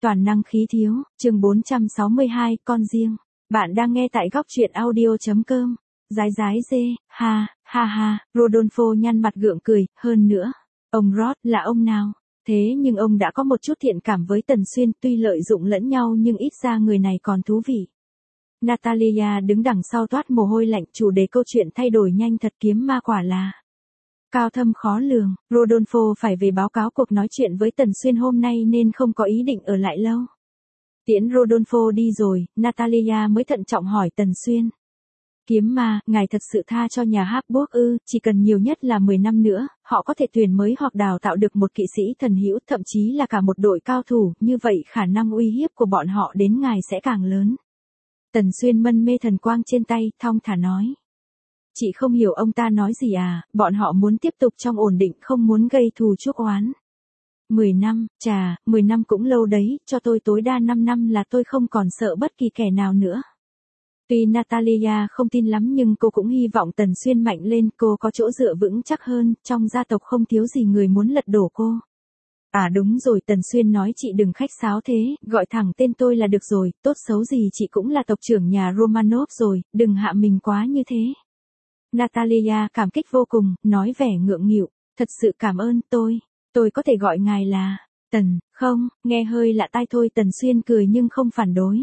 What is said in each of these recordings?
toàn năng khí thiếu, chương 462, con riêng. Bạn đang nghe tại góc truyện audio.com. Dái dê, ha, ha ha, Rodolfo nhăn mặt gượng cười, hơn nữa. Ông Rod là ông nào? Thế nhưng ông đã có một chút thiện cảm với Tần Xuyên, tuy lợi dụng lẫn nhau nhưng ít ra người này còn thú vị. Natalia đứng đằng sau toát mồ hôi lạnh, chủ đề câu chuyện thay đổi nhanh thật, kiếm ma quả là cao thâm khó lường. Rodolfo phải về báo cáo cuộc nói chuyện với Tần Xuyên hôm nay nên không có ý định ở lại lâu. Tiễn Rodolfo đi rồi, Natalia mới thận trọng hỏi Tần Xuyên. Kiếm ma, ngài thật sự tha cho nhà Habsburg ư? Chỉ cần nhiều nhất là 10 năm nữa, họ có thể tuyển mới hoặc đào tạo được một kỵ sĩ thần hữu, thậm chí là cả một đội cao thủ, như vậy khả năng uy hiếp của bọn họ đến ngài sẽ càng lớn. Tần Xuyên mân mê thần quang trên tay, thong thả nói. Chị không hiểu ông ta nói gì à, bọn họ muốn tiếp tục trong ổn định, không muốn gây thù chuốc oán. 10 năm, chà, 10 năm cũng lâu đấy, cho tôi tối đa 5 năm là tôi không còn sợ bất kỳ kẻ nào nữa. Tuy Natalia không tin lắm nhưng cô cũng hy vọng Tần Xuyên mạnh lên, cô có chỗ dựa vững chắc hơn, trong gia tộc không thiếu gì người muốn lật đổ cô. À đúng rồi, Tần Xuyên nói chị đừng khách sáo thế, gọi thẳng tên tôi là được rồi, tốt xấu gì chị cũng là tộc trưởng nhà Romanov rồi, đừng hạ mình quá như thế. Natalia cảm kích vô cùng, nói vẻ ngượng nghịu, thật sự cảm ơn, tôi có thể gọi ngài là Tần, không, nghe hơi lạ tai thôi. Tần Xuyên cười nhưng không phản đối.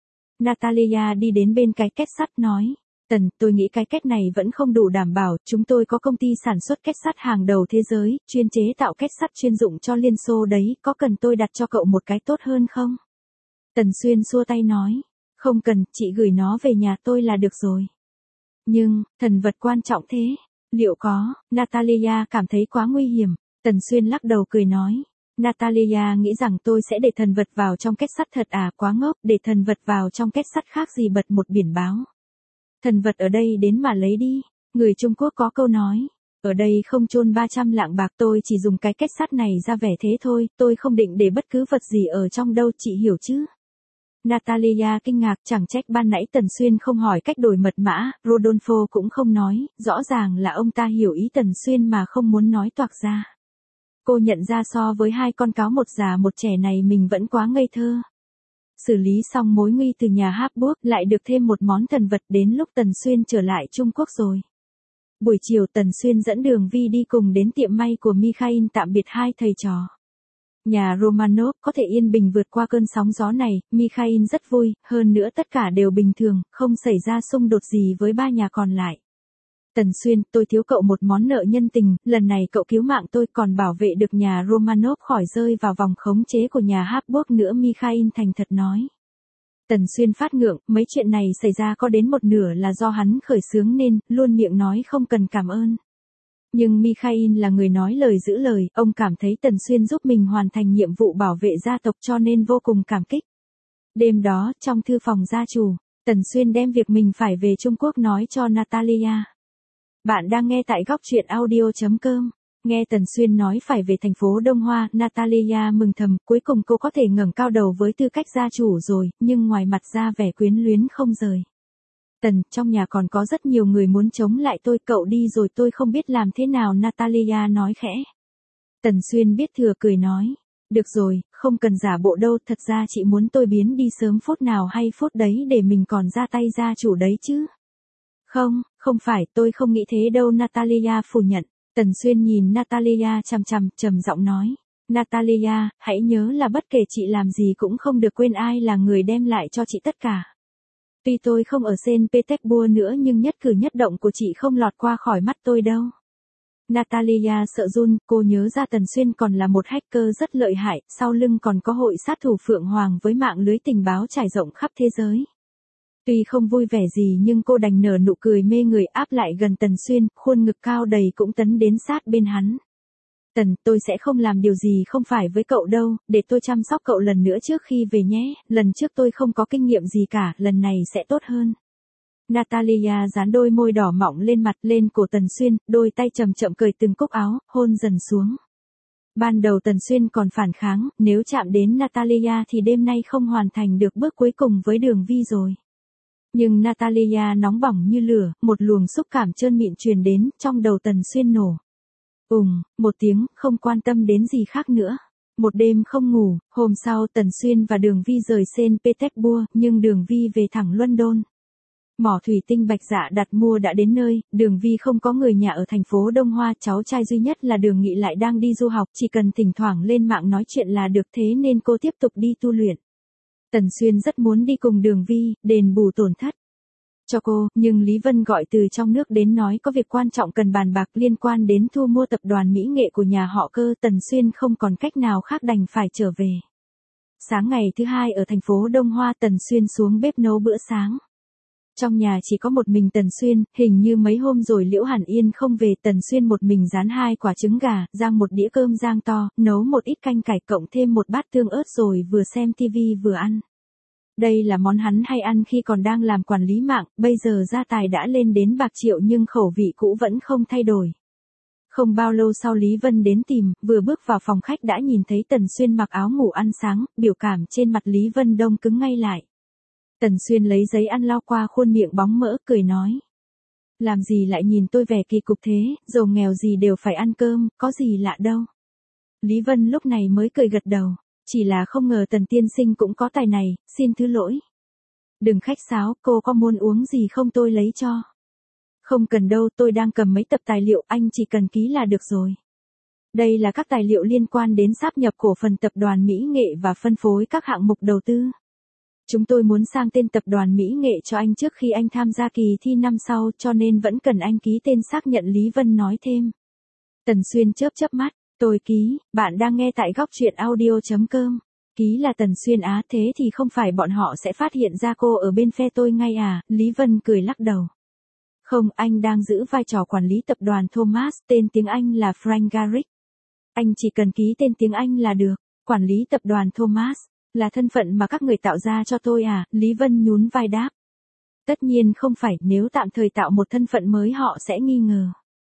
Natalia đi đến bên cái két sắt nói, Tần, tôi nghĩ cái két này vẫn không đủ đảm bảo, chúng tôi có công ty sản xuất két sắt hàng đầu thế giới, chuyên chế tạo két sắt chuyên dụng cho Liên Xô đấy, có cần tôi đặt cho cậu một cái tốt hơn không? Tần Xuyên xua tay nói, không cần, chị gửi nó về nhà tôi là được rồi. Nhưng, thần vật quan trọng thế, liệu có? Natalia cảm thấy quá nguy hiểm. Tần Xuyên lắc đầu cười nói. Natalia nghĩ rằng tôi sẽ để thần vật vào trong két sắt thật à, quá ngốc, để thần vật vào trong két sắt khác gì bật một biển báo. Thần vật ở đây đến mà lấy đi, người Trung Quốc có câu nói, ở đây không chôn 300 lạng bạc, tôi chỉ dùng cái két sắt này ra vẻ thế thôi, tôi không định để bất cứ vật gì ở trong đâu, chị hiểu chứ? Natalia kinh ngạc, chẳng trách ban nãy Tần Xuyên không hỏi cách đổi mật mã, Rodolfo cũng không nói, rõ ràng là ông ta hiểu ý Tần Xuyên mà không muốn nói toạc ra. Cô nhận ra so với hai con cáo một già một trẻ này mình vẫn quá ngây thơ. Xử lý xong mối nguy từ nhà Habsburg, lại được thêm một món thần vật, đến lúc Tần Xuyên trở lại Trung Quốc rồi. Buổi chiều Tần Xuyên dẫn Đường Vi đi cùng đến tiệm may của Mikhail tạm biệt hai thầy trò. Nhà Romanov có thể yên bình vượt qua cơn sóng gió này, Mikhail rất vui, hơn nữa tất cả đều bình thường, không xảy ra xung đột gì với ba nhà còn lại. Tần Xuyên, tôi thiếu cậu một món nợ nhân tình, lần này cậu cứu mạng tôi còn bảo vệ được nhà Romanov khỏi rơi vào vòng khống chế của nhà Habsburg nữa, Mikhail thành thật nói. Tần Xuyên phát ngượng, mấy chuyện này xảy ra có đến một nửa là do hắn khởi xướng nên, luôn miệng nói không cần cảm ơn. Nhưng Mikhail là người nói lời giữ lời, ông cảm thấy Tần Xuyên giúp mình hoàn thành nhiệm vụ bảo vệ gia tộc cho nên vô cùng cảm kích. Đêm đó, trong thư phòng gia chủ, Tần Xuyên đem việc mình phải về Trung Quốc nói cho Natalia. Bạn đang nghe tại góc truyện audio.com. Nghe Tần Xuyên nói phải về thành phố Đông Hoa, Natalia mừng thầm, cuối cùng cô có thể ngẩng cao đầu với tư cách gia chủ rồi, nhưng ngoài mặt ra vẻ quyến luyến không rời. Tần, trong nhà còn có rất nhiều người muốn chống lại tôi, cậu đi rồi tôi không biết làm thế nào, Natalia nói khẽ. Tần Xuyên biết thừa cười nói, được rồi, không cần giả bộ đâu, thật ra chị muốn tôi biến đi sớm phút nào hay phút đấy để mình còn ra tay gia chủ đấy chứ. Không phải, tôi không nghĩ thế đâu, Natalia phủ nhận. Tần Xuyên nhìn Natalia chằm chằm, trầm giọng nói. Natalia, hãy nhớ là bất kể chị làm gì cũng không được quên ai là người đem lại cho chị tất cả. Tuy tôi không ở Saint Petersburg nữa nhưng nhất cử nhất động của chị không lọt qua khỏi mắt tôi đâu. Natalia sợ run, cô nhớ ra Tần Xuyên còn là một hacker rất lợi hại, sau lưng còn có hội sát thủ Phượng Hoàng với mạng lưới tình báo trải rộng khắp thế giới. Tuy không vui vẻ gì nhưng cô đành nở nụ cười mê người, áp lại gần Tần Xuyên, khuôn ngực cao đầy cũng tấn đến sát bên hắn. Tần, tôi sẽ không làm điều gì không phải với cậu đâu, để tôi chăm sóc cậu lần nữa trước khi về nhé, lần trước tôi không có kinh nghiệm gì cả, lần này sẽ tốt hơn. Natalia dán đôi môi đỏ mọng lên mặt, lên cổ Tần Xuyên, đôi tay chậm chậm cởi từng cúc áo, hôn dần xuống. Ban đầu Tần Xuyên còn phản kháng, nếu chạm đến Natalia thì đêm nay không hoàn thành được bước cuối cùng với Đường Vi rồi. Nhưng Natalia nóng bỏng như lửa, một luồng xúc cảm trơn mịn truyền đến, trong đầu Tần Xuyên nổ. Một tiếng, không quan tâm đến gì khác nữa. Một đêm không ngủ, hôm sau Tần Xuyên và Đường Vi rời Saint Petersburg, nhưng Đường Vi về thẳng London. Mỏ thủy tinh Bạch Dạ đặt mua đã đến nơi, Đường Vi không có người nhà ở thành phố Đông Hoa, cháu trai duy nhất là Đường Nghị lại đang đi du học, chỉ cần thỉnh thoảng lên mạng nói chuyện là được, thế nên cô tiếp tục đi tu luyện. Tần Xuyên rất muốn đi cùng Đường Vi, đền bù tổn thất cho cô, nhưng Lý Vân gọi từ trong nước đến nói có việc quan trọng cần bàn bạc liên quan đến thu mua tập đoàn mỹ nghệ của nhà họ Cơ. Tần Xuyên không còn cách nào khác đành phải trở về. Sáng ngày thứ hai ở thành phố Đông Hoa, Tần Xuyên xuống bếp nấu bữa sáng. Trong nhà chỉ có một mình Tần Xuyên, hình như mấy hôm rồi Liễu Hàn Yên không về, Tần Xuyên một mình rán 2 quả trứng gà, rang một đĩa cơm rang to, nấu một ít canh cải cộng thêm một bát tương ớt rồi vừa xem tivi vừa ăn. Đây là món hắn hay ăn khi còn đang làm quản lý mạng, bây giờ gia tài đã lên đến bạc triệu nhưng khẩu vị cũ vẫn không thay đổi. Không bao lâu sau Lý Vân đến tìm, vừa bước vào phòng khách đã nhìn thấy Tần Xuyên mặc áo ngủ ăn sáng, biểu cảm trên mặt Lý Vân đông cứng ngay lại. Tần Xuyên lấy giấy ăn lau qua khuôn miệng bóng mỡ, cười nói. Làm gì lại nhìn tôi vẻ kỳ cục thế, giàu nghèo gì đều phải ăn cơm, có gì lạ đâu. Lý Vân lúc này mới cười gật đầu. Chỉ là không ngờ Tần tiên sinh cũng có tài này, xin thứ lỗi. Đừng khách sáo, cô có muốn uống gì không tôi lấy cho. Không cần đâu, tôi đang cầm mấy tập tài liệu, anh chỉ cần ký là được rồi. Đây là các tài liệu liên quan đến sáp nhập cổ phần tập đoàn mỹ nghệ và phân phối các hạng mục đầu tư. Chúng tôi muốn sang tên tập đoàn mỹ nghệ cho anh trước khi anh tham gia kỳ thi năm sau, cho nên vẫn cần anh ký tên xác nhận, Lý Vân nói thêm. Tần Xuyên chớp chớp mắt. Tôi ký, bạn đang nghe tại góc truyện audio.com. Ký là Tần Xuyên á, thế thì không phải bọn họ sẽ phát hiện ra cô ở bên phe tôi ngay à, Lý Vân cười lắc đầu. Không, anh đang giữ vai trò quản lý tập đoàn Thomas, tên tiếng Anh là Frank Garrick. Anh chỉ cần ký tên tiếng Anh là được, quản lý tập đoàn Thomas, là thân phận mà các người tạo ra cho tôi à, Lý Vân nhún vai đáp. Tất nhiên không phải, nếu tạm thời tạo một thân phận mới họ sẽ nghi ngờ.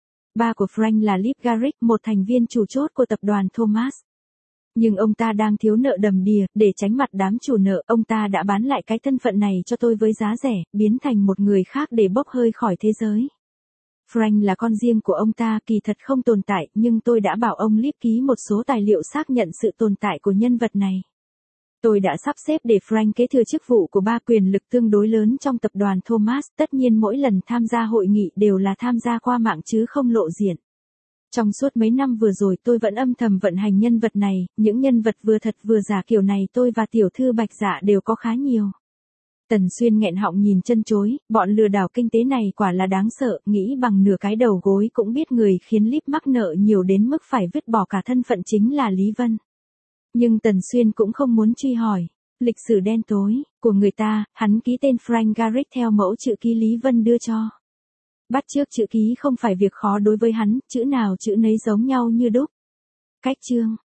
Ba của Frank là Lip Garrick, một thành viên chủ chốt của tập đoàn Thomas. Nhưng ông ta đang thiếu nợ đầm đìa, để tránh mặt đám chủ nợ, ông ta đã bán lại cái thân phận này cho tôi với giá rẻ, biến thành một người khác để bốc hơi khỏi thế giới. Frank là con riêng của ông ta, kỳ thật không tồn tại, nhưng tôi đã bảo ông Lip ký một số tài liệu xác nhận sự tồn tại của nhân vật này. Tôi đã sắp xếp để Frank kế thừa chức vụ của ba quyền lực tương đối lớn trong tập đoàn Thomas, tất nhiên mỗi lần tham gia hội nghị đều là tham gia qua mạng chứ không lộ diện. Trong suốt mấy năm vừa rồi tôi vẫn âm thầm vận hành nhân vật này, những nhân vật vừa thật vừa giả kiểu này tôi và tiểu thư Bạch Dạ đều có khá nhiều. Tần Xuyên nghẹn họng nhìn chân chối, bọn lừa đảo kinh tế này quả là đáng sợ, nghĩ bằng nửa cái đầu gối cũng biết người khiến Lip mắc nợ nhiều đến mức phải vứt bỏ cả thân phận chính là Lý Vân. Nhưng Tần Xuyên cũng không muốn truy hỏi. Lịch sử đen tối của người ta, hắn ký tên Frank Garrick theo mẫu chữ ký Lý Vân đưa cho. Bắt chước chữ ký không phải việc khó đối với hắn, chữ nào chữ nấy giống nhau như đúc. Cách chương